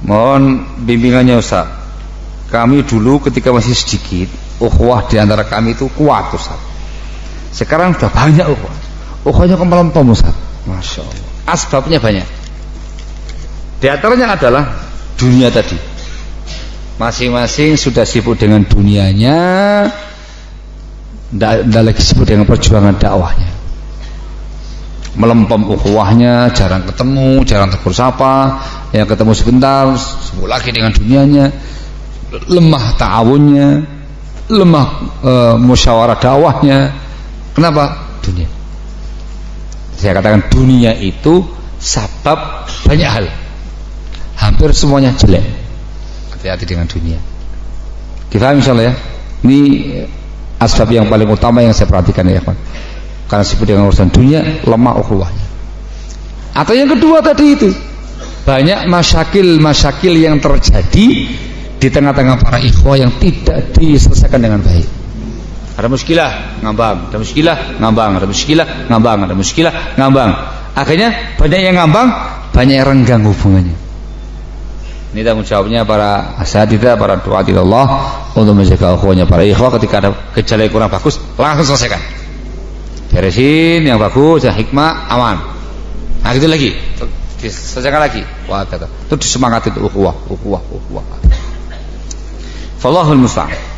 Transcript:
Mohon bimbingannya Ustaz. Kami dulu ketika masih sedikit, ukhuwah di antara kami itu kuat Ustaz. Sekarang sudah banyak ukhuwah. Ukhuwahnya kok melempem Ustaz. Masya Allah. Asbabnya banyak. Di antaranya adalah dunia tadi. Masing-masing sudah sibuk dengan dunianya, tidak lagi sibuk dengan perjuangan dakwahnya. Melempem ukhuwahnya, jarang ketemu, jarang tegur sapa, yang ketemu sebentar, sibuk lagi dengan dunianya, lemah ta'awunnya, lemah musyawarah dakwahnya. Kenapa? Dunia. Saya katakan dunia itu sabab banyak hal, hampir semuanya jelek. Hati-hati dengan dunia. Difahami insyaallah ya. Ini asbab yang paling utama yang saya perhatikan ya, karena sibuk dengan urusan dunia, lemah ukhuwahnya. Atau yang kedua tadi itu, banyak masyakil yang terjadi di tengah-tengah para ikhwah yang tidak diselesaikan dengan baik. Ada muskilah, ngambang, ada muskilah, ngambang, ada muskilah, ngambang, ada muskilah, ngambang. Akhirnya banyak yang ngambang, banyak yang renggang hubungannya. Ini tanggung jawabnya para asatidzah, para du'at Allah untuk menjaga ukhuwahnya para ikhwah. Ketika ada gejala yang kurang bagus, langsung selesaikan. Beresin yang bagus, yang hikmah, aman. Nah gitu lagi, diselesaikan lagi. Wah kata, itu disemangati itu ukhuwah. Fallahul musta'an.